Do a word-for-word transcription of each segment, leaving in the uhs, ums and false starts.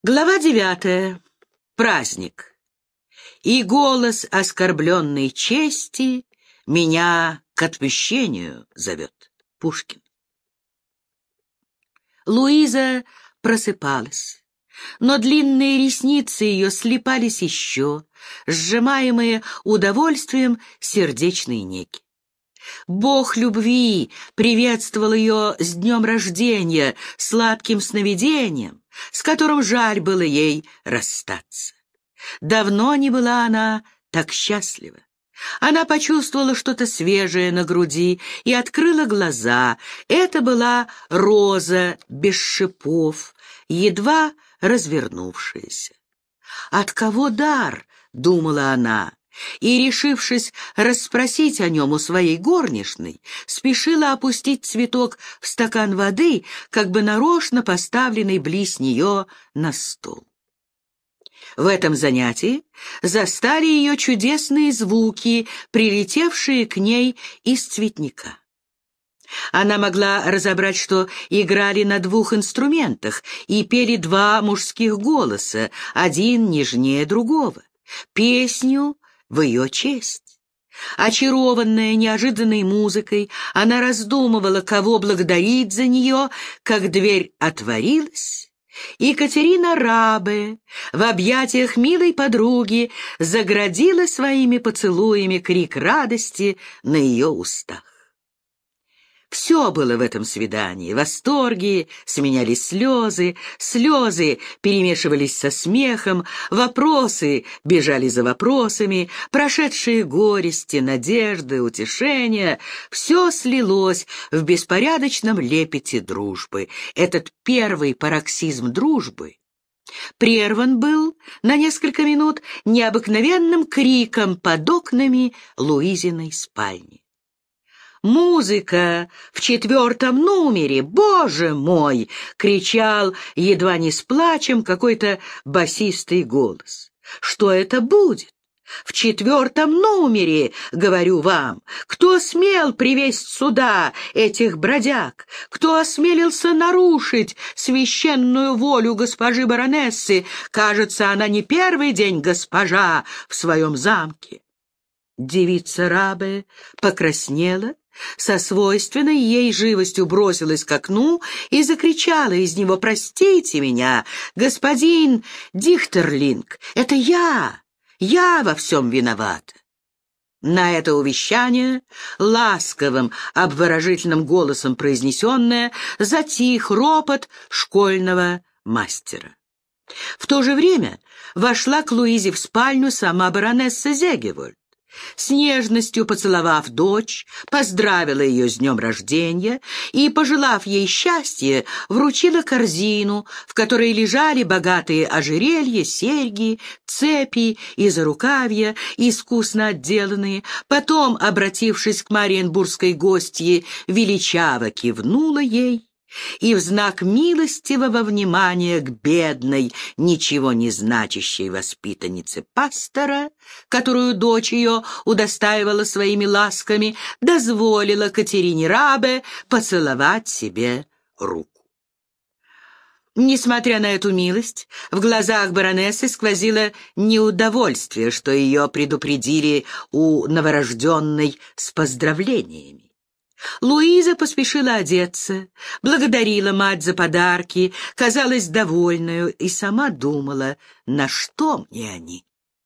Глава девятая. Праздник. И голос оскорбленной чести меня к отмщению зовет. Пушкин. Луиза просыпалась, но длинные ресницы ее слипались еще, сжимаемые удовольствием сердечной неги. Бог любви приветствовал ее с днем рождения, сладким сновидением, с которым жаль было ей расстаться. Давно не была она так счастлива. Она почувствовала что-то свежее на груди и открыла глаза. Это была роза без шипов, едва развернувшаяся. «От кого дар?» — думала она, и, решившись расспросить о нем у своей горничной, спешила опустить цветок в стакан воды, как бы нарочно поставленный близ нее на стол. В этом занятии застали ее чудесные звуки, прилетевшие к ней из цветника. Она могла разобрать, что играли на двух инструментах и пели два мужских голоса, один нежнее другого, песню в ее честь. Очарованная неожиданной музыкой, она раздумывала, кого благодарить за нее, как дверь отворилась, и Катерина Рабе в объятиях милой подруги заградила своими поцелуями крик радости на ее устах. Все было в этом свидании. Восторги сменялись слезы, слезы перемешивались со смехом, вопросы бежали за вопросами, прошедшие горести, надежды, утешения — все слилось в беспорядочном лепете дружбы. Этот первый пароксизм дружбы прерван был на несколько минут необыкновенным криком под окнами Луизиной спальни. «Музыка в четвертом номере! Боже мой!» — кричал, едва не с плачем, какой-то басистый голос. «Что это будет? В четвертом номере, говорю вам! Кто смел привезть сюда этих бродяг? Кто осмелился нарушить священную волю госпожи баронессы? Кажется, она не первый день госпожа в своем замке». Девица Рабе покраснела, со свойственной ей живостью бросилась к окну и закричала из него: «Простите меня, господин Дихтерлинг, это я, я во всем виновата». На это увещание, ласковым, обворожительным голосом произнесенное, затих ропот школьного мастера. В то же время вошла к Луизе в спальню сама баронесса Зегевольд. С нежностью поцеловав дочь, поздравила ее с днем рождения и, пожелав ей счастья, вручила корзину, в которой лежали богатые ожерелья, серьги, цепи и зарукавья, искусно отделанные. Потом, обратившись к мариенбургской гостье, величаво кивнула ей и в знак милостивого внимания к бедной, ничего не значащей воспитаннице пастора, которую дочь ее удостаивала своими ласками, дозволила Катерине Рабе поцеловать себе руку. Несмотря на эту милость, в глазах баронессы сквозило неудовольствие, что ее предупредили у новорожденной с поздравлениями. Луиза поспешила одеться, благодарила мать за подарки, казалась довольною и сама думала, на что мне они.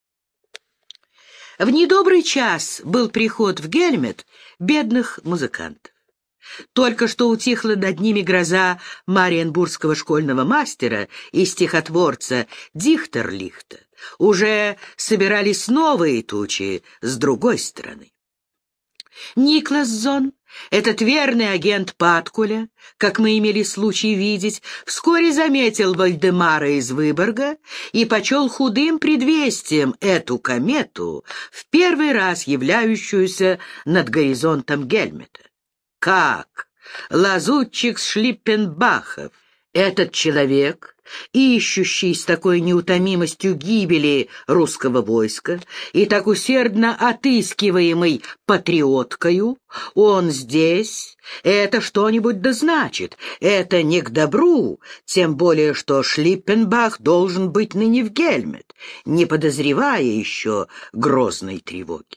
В недобрый час был приход в Гельмет бедных музыкантов. Только что утихла над ними гроза мариенбургского школьного мастера и стихотворца Дихтерлихта. Уже собирались новые тучи с другой стороны. Никлассон, этот верный агент Паткуля, как мы имели случай видеть, вскоре заметил Вальдемара из Выборга и почел худым предвестием эту комету, в первый раз являющуюся над горизонтом Гельмета. Как лазутчик Шлиппенбахов Этот человек, ищущий с такой неутомимостью гибели русского войска и так усердно отыскиваемый патриоткою, он здесь, это что-нибудь да значит, это не к добру, тем более что Шлиппенбах должен быть ныне в Гельмет, не подозревая еще грозной тревоги.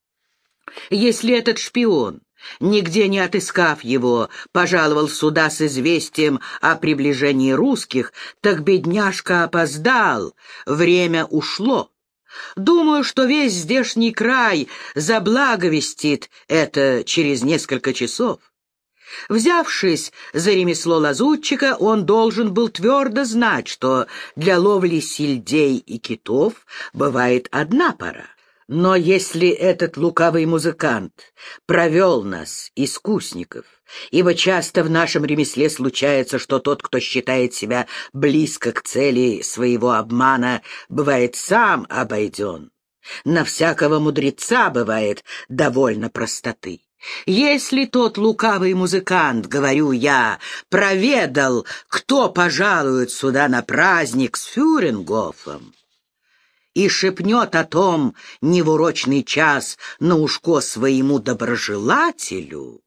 Если этот шпион, нигде не отыскав его, пожаловал сюда с известием о приближении русских, так бедняжка опоздал, время ушло. Думаю, что весь здешний край заблаговестит это через несколько часов. Взявшись за ремесло лазутчика, он должен был твердо знать, что для ловли сельдей и китов бывает одна пора. Но если этот лукавый музыкант провел нас, искусников, ибо часто в нашем ремесле случается, что тот, кто считает себя близко к цели своего обмана, бывает сам обойден, на всякого мудреца бывает довольно простоты. Если тот лукавый музыкант, говорю я, проведал, кто пожалует сюда на праздник с Фюрингофом, и шепнет о том не в урочный час на ушко своему доброжелателю,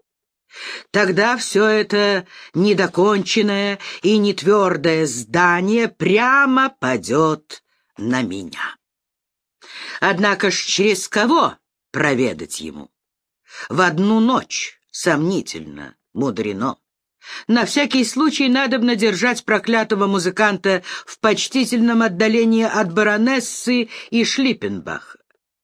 тогда все это недоконченное и нетвердое здание прямо падет на меня. Однако ж через кого проведать ему? В одну ночь сомнительно, мудрено. На всякий случай надобно держать проклятого музыканта в почтительном отдалении от баронессы и Шлиппенбаха.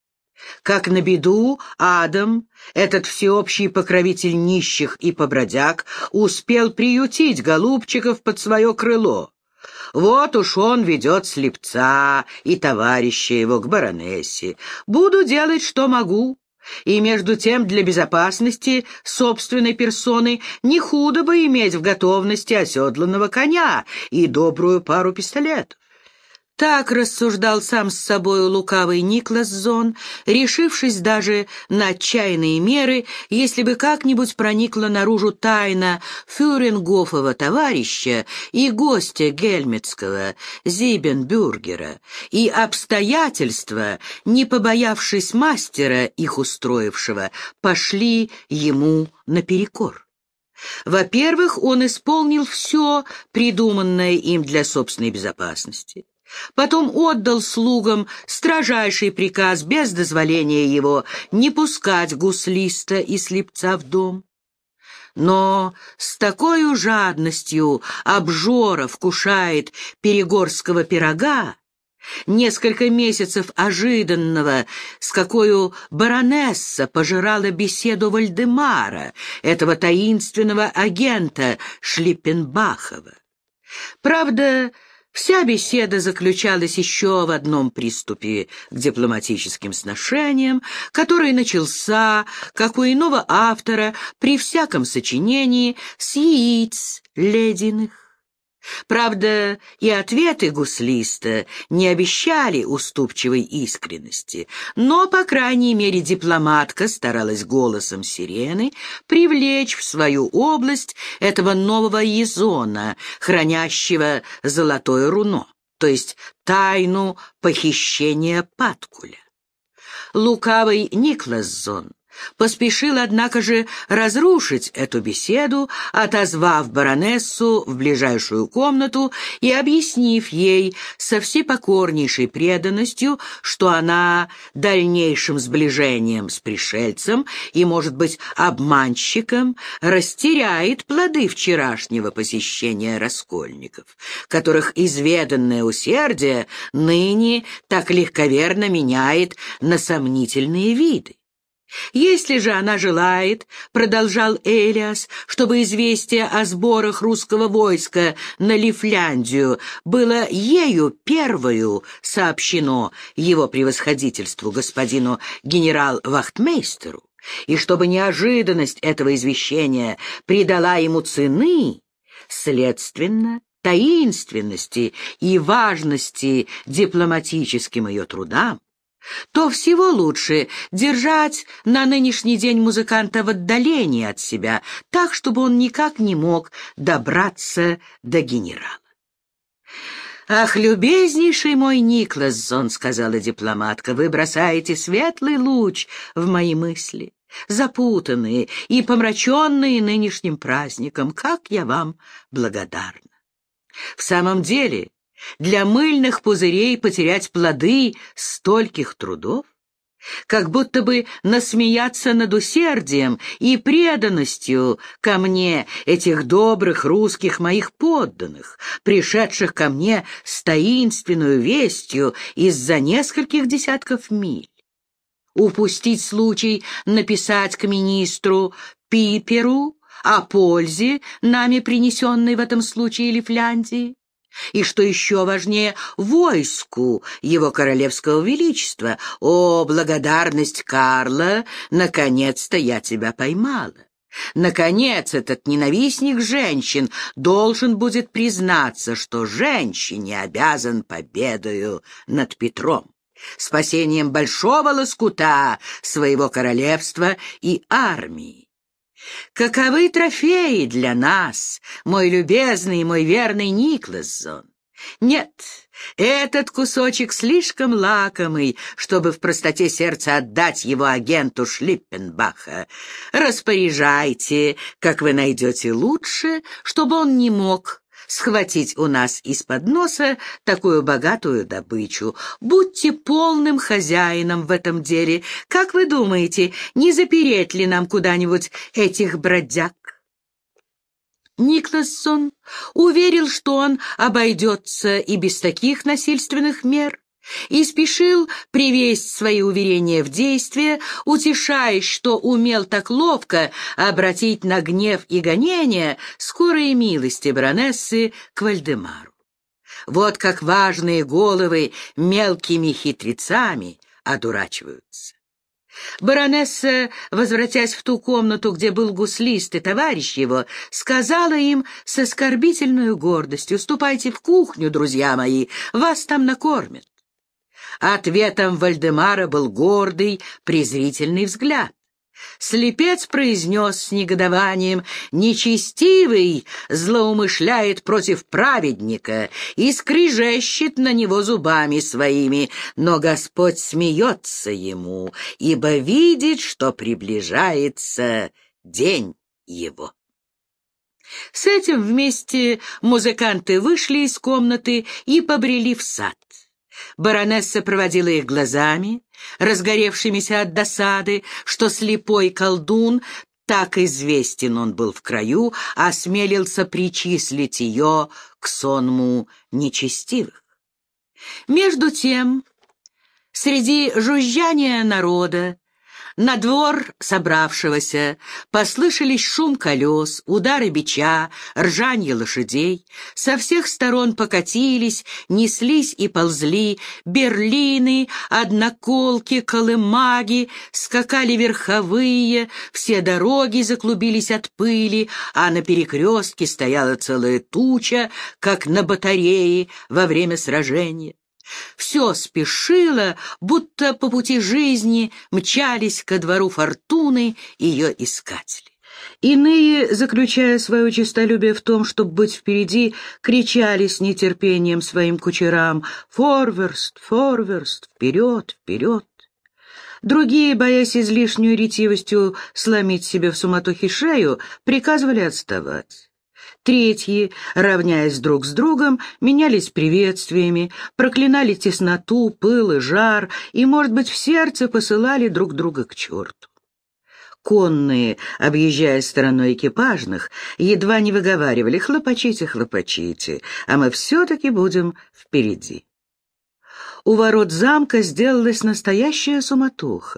Как на беду, Адам, этот всеобщий покровитель нищих и побродяг, успел приютить голубчиков под свое крыло. Вот уж он ведет слепца и товарища его к баронессе. Буду делать, что могу. И между тем для безопасности собственной персоны не худо бы иметь в готовности оседланного коня и добрую пару пистолетов. Так рассуждал сам с собою лукавый Никлас Зон, решившись даже на отчаянные меры, если бы как-нибудь проникла наружу тайна Фюрингофова товарища и гостя гельметского Зибенбюргера, и обстоятельства, не побоявшись мастера, их устроившего, пошли ему наперекор. Во-первых, он исполнил все, придуманное им для собственной безопасности. Потом отдал слугам строжайший приказ без дозволения его не пускать гуслиста и слепца в дом. Но с такой жадностью обжора вкушает перегорского пирога, несколько месяцев ожиданного, с какой баронесса пожирала беседу Вальдемара, этого таинственного агента Шлиппенбахова. Правда, вся беседа заключалась еще в одном приступе к дипломатическим сношениям, который начался, как у иного автора, при всяком сочинении, с яиц ледяных. Правда, и ответы гуслиста не обещали уступчивой искренности, но, по крайней мере, дипломатка старалась голосом сирены привлечь в свою область этого нового езона, хранящего золотое руно, то есть тайну похищения Паткуля. Лукавый Никлас Зон поспешил, однако же, разрушить эту беседу, отозвав баронессу в ближайшую комнату и объяснив ей со всепокорнейшей преданностью, что она дальнейшим сближением с пришельцем и, может быть, обманщиком растеряет плоды вчерашнего посещения раскольников, которых изведанное усердие ныне так легковерно меняет на сомнительные виды. Если же она желает, — продолжал Элиас, — чтобы известие о сборах русского войска на Лифляндию было ею первою сообщено его превосходительству господину генерал-вахтмейстеру, и чтобы неожиданность этого извещения придала ему цены, следственно, таинственности и важности дипломатическим ее трудам, то всего лучше держать на нынешний день музыканта в отдалении от себя, так, чтобы он никак не мог добраться до генерала. «Ах, любезнейший мой Никлассон», — сказала дипломатка, — «вы бросаете светлый луч в мои мысли, запутанные и помраченные нынешним праздником. Как я вам благодарна! В самом деле, для мыльных пузырей потерять плоды стольких трудов, как будто бы насмеяться над усердием и преданностью ко мне этих добрых русских моих подданных, пришедших ко мне с таинственную вестью из-за нескольких десятков миль. Упустить случай написать к министру Пиперу о пользе, нами принесенной в этом случае Лифляндии, и, что еще важнее, войску его королевского величества. О, благодарность Карла! Наконец-то я тебя поймала. Наконец, этот ненавистник женщин должен будет признаться, что женщине обязан победою над Петром, спасением большого лоскута своего королевства и армии. Каковы трофеи для нас, мой любезный и мой верный Никлассон? Нет, этот кусочек слишком лакомый, чтобы в простоте сердца отдать его агенту Шлиппенбаха. Распоряжайте, как вы найдете лучше, чтобы он не мог схватить у нас из-под носа такую богатую добычу. Будьте полным хозяином в этом деле. Как вы думаете, не запереть ли нам куда-нибудь этих бродяг?» Никлассон уверил, что он обойдется и без таких насильственных мер, и спешил привесть свои уверения в действие, утешаясь, что умел так ловко обратить на гнев и гонения скорые милости баронессы к Вальдемару. Вот как важные головы мелкими хитрецами одурачиваются. Баронесса, возвратясь в ту комнату, где был гуслист и товарищ его, сказала им с оскорбительной гордостью: «Ступайте в кухню, друзья мои, вас там накормят». Ответом Вальдемара был гордый, презрительный взгляд. Слепец произнес с негодованием: «Нечестивый злоумышляет против праведника и скрежещет на него зубами своими, но Господь смеется ему, ибо видит, что приближается день его». С этим вместе музыканты вышли из комнаты и побрели в сад. Баронесса проводила их глазами, разгоревшимися от досады, что слепой колдун, так известен он был в краю, осмелился причислить ее к сонму нечестивых. Между тем, среди жужжания народа, на двор собравшегося послышались шум колес, удары бича, ржанье лошадей. Со всех сторон покатились, неслись и ползли берлины, одноколки, колымаги, скакали верховые, все дороги заклубились от пыли, а на перекрестке стояла целая туча, как на батарее во время сражения. Все спешило, будто по пути жизни мчались ко двору фортуны ее искатели. Иные, заключая свое честолюбие в том, чтобы быть впереди, кричали с нетерпением своим кучерам: «Форверст, форверст, вперед, вперед!» Другие, боясь излишнюю ретивостью сломить себе в суматохе шею, приказывали отставать. Третьи, равняясь друг с другом, менялись приветствиями, проклинали тесноту, пыл и жар, и, может быть, в сердце посылали друг друга к черту. Конные, объезжая стороной экипажных, едва не выговаривали: «Хлопочите, хлопочите, а мы все-таки будем впереди». У ворот замка сделалась настоящая суматоха.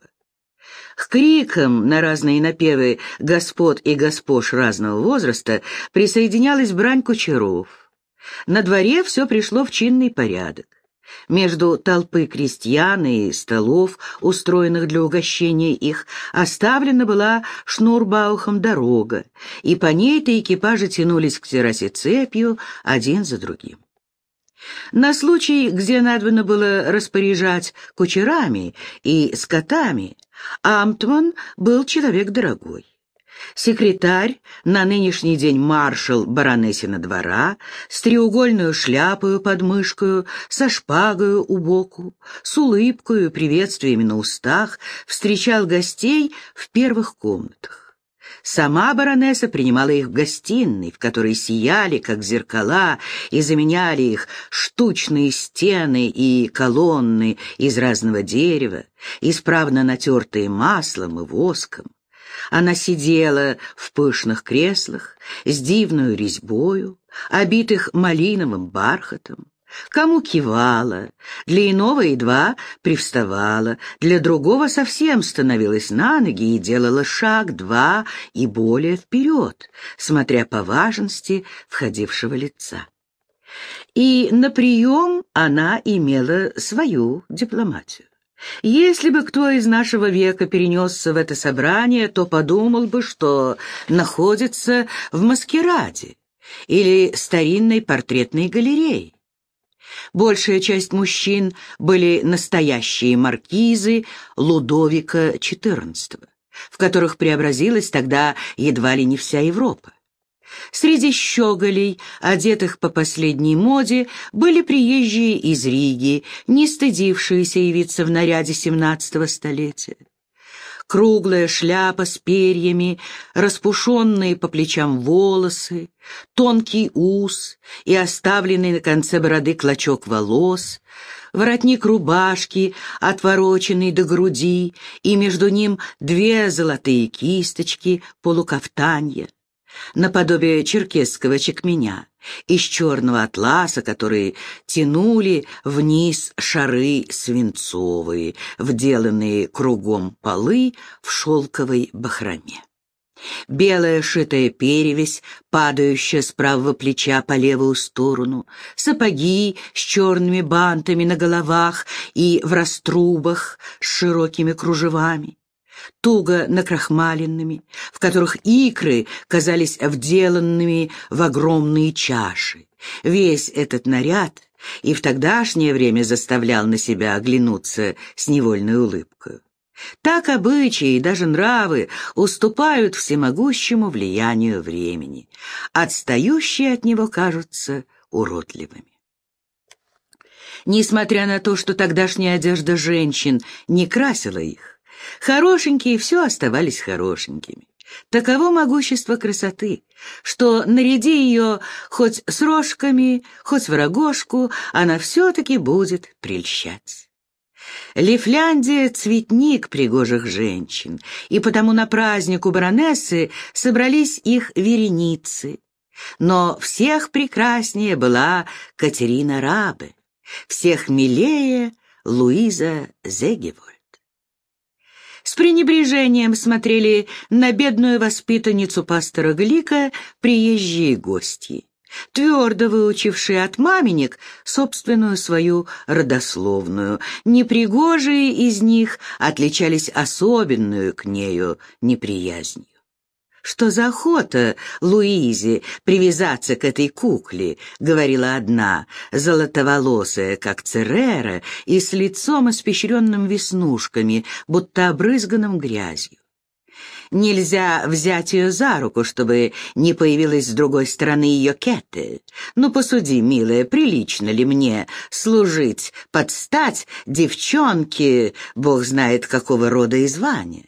К крикам на разные напевы господ и госпож разного возраста присоединялась брань кучеров. На дворе все пришло в чинный порядок. Между толпы крестьян и столов, устроенных для угощения их, оставлена была шнурбаухом дорога, и по ней-то экипажи тянулись к террасе цепью один за другим. На случай, где надобно было распоряжать кучерами и скотами, амтман был человек дорогой. Секретарь, на нынешний день маршал баронессина двора, с треугольную шляпою под мышкою, со шпагою у боку, с улыбкою и приветствиями на устах, встречал гостей в первых комнатах. Сама баронесса принимала их в гостиной, в которой сияли, как зеркала, и заменяли их штучные стены и колонны из разного дерева, исправно натертые маслом и воском. Она сидела в пышных креслах с дивною резьбою, обитых малиновым бархатом. Кому кивала, для иного едва привставала, для другого совсем становилась на ноги и делала шаг, два и более вперед, смотря по важности входившего лица. И на прием она имела свою дипломатию. Если бы кто из нашего века перенесся в это собрание, то подумал бы, что находится в маскараде или старинной портретной галерее. Большая часть мужчин были настоящие маркизы Лудовика четырнадцатого, в которых преобразилась тогда едва ли не вся Европа. Среди щеголей, одетых по последней моде, были приезжие из Риги, не стыдившиеся явиться в наряде семнадцатого столетия. Круглая шляпа с перьями, распушенные по плечам волосы, тонкий ус и оставленный на конце бороды клочок волос, воротник рубашки, отвороченный до груди, и между ним две золотые кисточки полукафтанья, наподобие черкесского чекменя, из черного атласа, которые тянули вниз шары свинцовые, вделанные кругом полы в шелковой бахроме. Белая шитая перевесь, падающая с правого плеча по левую сторону, сапоги с черными бантами на головах и в раструбах с широкими кружевами, туго накрахмаленными, в которых икры казались вделанными в огромные чаши. Весь этот наряд и в тогдашнее время заставлял на себя оглянуться с невольной улыбкой. Так обычаи и даже нравы уступают всемогущему влиянию времени. Отстающие от него кажутся уродливыми. Несмотря на то, что тогдашняя одежда женщин не красила их, хорошенькие все оставались хорошенькими. Таково могущество красоты, что наряди ее хоть с рожками, хоть в рогожку, она все-таки будет прельщать. Лифляндия — цветник пригожих женщин, и потому на праздник у баронессы собрались их вереницы. Но всех прекраснее была Катерина Рабе, всех милее Луиза Зегевольд. С пренебрежением смотрели на бедную воспитанницу пастора Глика приезжие гости, твердо выучившие от маменек собственную свою родословную. Непригожие из них отличались особенную к нею неприязнью. «Что за охота Луизе привязаться к этой кукле?» — говорила одна, золотоволосая, как Церера, и с лицом испещренным веснушками, будто обрызганным грязью. Нельзя взять ее за руку, чтобы не появилась с другой стороны ее Кетте. Ну, посуди, милая, прилично ли мне служить под стать девчонке, бог знает какого рода и звания?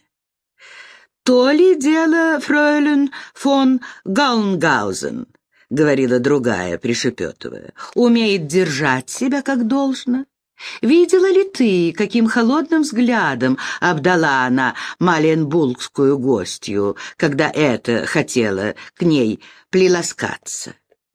«То ли дело, фройлен фон Гаунгаузен», — говорила другая, пришепетывая, — «умеет держать себя как должно. Видела ли ты, каким холодным взглядом обдала она маленбургскую гостью, когда эта хотела к ней приласкаться?»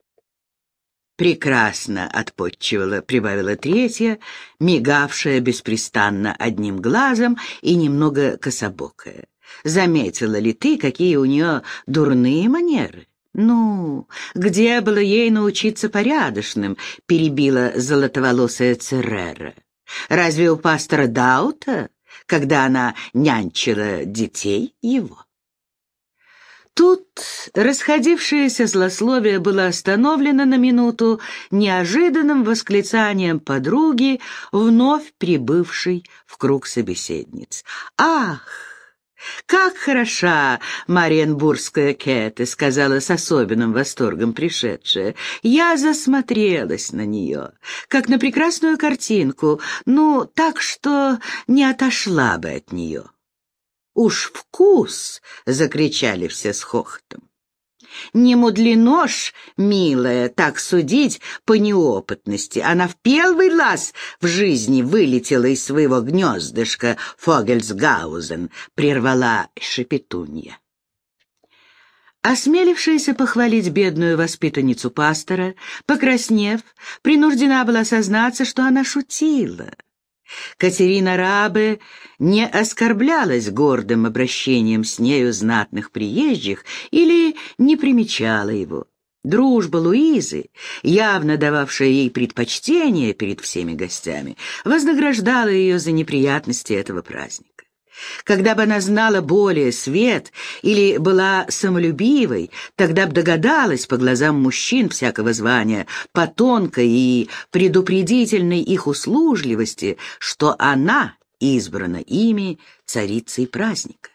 «Прекрасно отпотчевала», — прибавила третья, мигавшая беспрестанно одним глазом и немного кособокая. «Заметила ли ты, какие у нее дурные манеры?» «Ну, где было ей научиться порядочным?» — перебила золотоволосая Церера. «Разве у пастора Даута, когда она нянчила детей его?» Тут расходившееся злословие было остановлено на минуту неожиданным восклицанием подруги, вновь прибывшей в круг собеседниц. «Ах, как хороша мариенбургская Кэте!» — сказала с особенным восторгом пришедшая. «Я засмотрелась на нее, как на прекрасную картинку, ну, так что не отошла бы от нее». «Уж вкус!» — закричали все с хохотом. «Не мудрено ж, милая, так судить по неопытности. Она в первый раз в жизни вылетела из своего гнездышка Фогельсгаузен», — прервала шепетунья. Осмелившаяся похвалить бедную воспитанницу пастора, покраснев, принуждена была сознаться, что она шутила. Катерина Рабе не оскорблялась гордым обращением с нею знатных приезжих или не примечала его. Дружба Луизы, явно дававшая ей предпочтение перед всеми гостями, вознаграждала ее за неприятности этого праздника. Когда бы она знала более свет или была самолюбивой, тогда бы догадалась по глазам мужчин всякого звания, по тонкой и предупредительной их услужливости, что она избрана ими царицей праздника.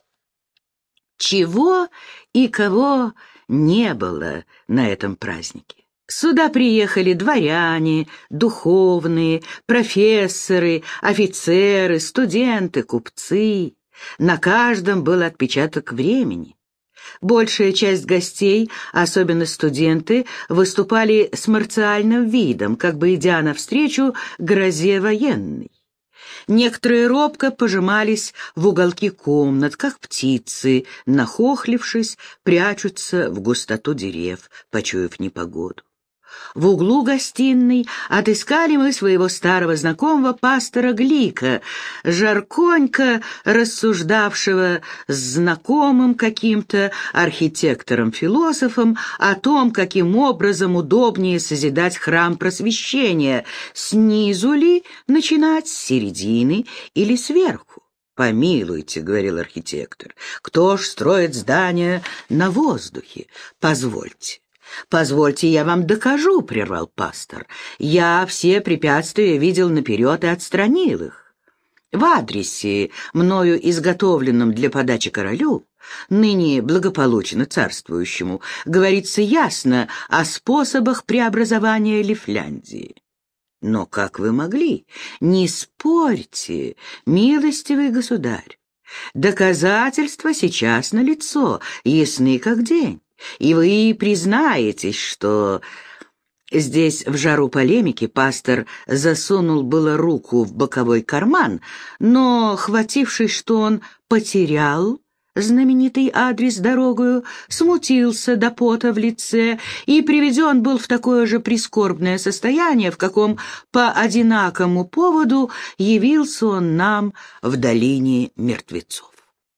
Чего и кого не было на этом празднике. Сюда приехали дворяне, духовные, профессоры, офицеры, студенты, купцы. На каждом был отпечаток времени. Большая часть гостей, особенно студенты, выступали с марциальным видом, как бы идя навстречу грозе военной. Некоторые робко пожимались в уголки комнат, как птицы, нахохлившись, прячутся в густоту дерев, почуяв непогоду. В углу гостиной отыскали мы своего старого знакомого пастора Глика, жарконько рассуждавшего с знакомым каким-то архитектором-философом о том, каким образом удобнее созидать храм просвещения, снизу ли начинать, с середины или сверху. «Помилуйте», — говорил архитектор, — «кто ж строит здание на воздухе? Позвольте». «Позвольте, я вам докажу», — прервал пастор. «Я все препятствия видел наперед и отстранил их. В адресе, мною изготовленном для подачи королю, ныне благополучно царствующему, говорится ясно о способах преобразования Лифляндии». «Но как вы могли? Не спорьте, милостивый государь. Доказательства сейчас налицо, ясны как день. И вы признаетесь, что...» Здесь в жару полемики пастор засунул было руку в боковой карман, но, хватившись, что он потерял знаменитый адрес дорогою, смутился до пота в лице и приведен был в такое же прискорбное состояние, в каком по одинакому поводу явился он нам в долине мертвецов.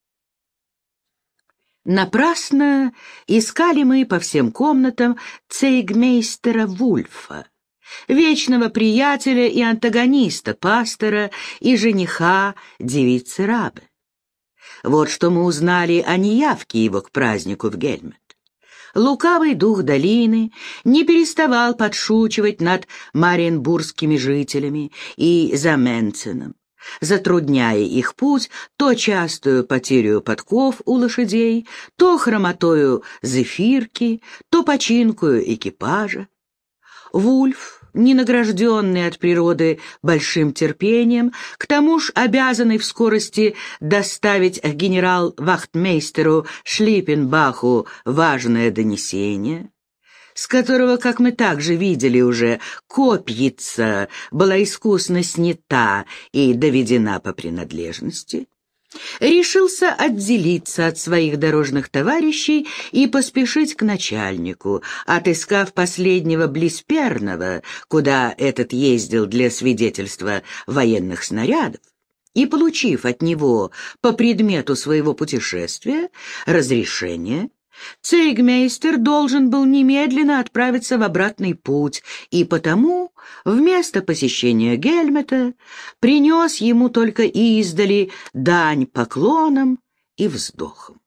Напрасно искали мы по всем комнатам цейгмейстера Вульфа, вечного приятеля и антагониста пастора и жениха девицы Рабе. Вот что мы узнали о неявке его к празднику в Гельмет. Лукавый дух долины не переставал подшучивать над мариенбургскими жителями и Заменценом, затрудняя их путь то частую потерю подков у лошадей, то хромотою зефирки, то починкою экипажа. Вульф, не награжденный от природы большим терпением, к тому ж обязанный в скорости доставить генерал-вахтмейстеру Шлиппенбаху важное донесение, с которого, как мы также видели уже, копьица была искусно снята и доведена по принадлежности, решился отделиться от своих дорожных товарищей и поспешить к начальнику, отыскав последнего близ Пернова, куда этот ездил для свидетельства военных снарядов, и, получив от него по предмету своего путешествия разрешение, цейгмейстер должен был немедленно отправиться в обратный путь, и потому вместо посещения Гельмета принес ему только издали дань поклонам и вздохам.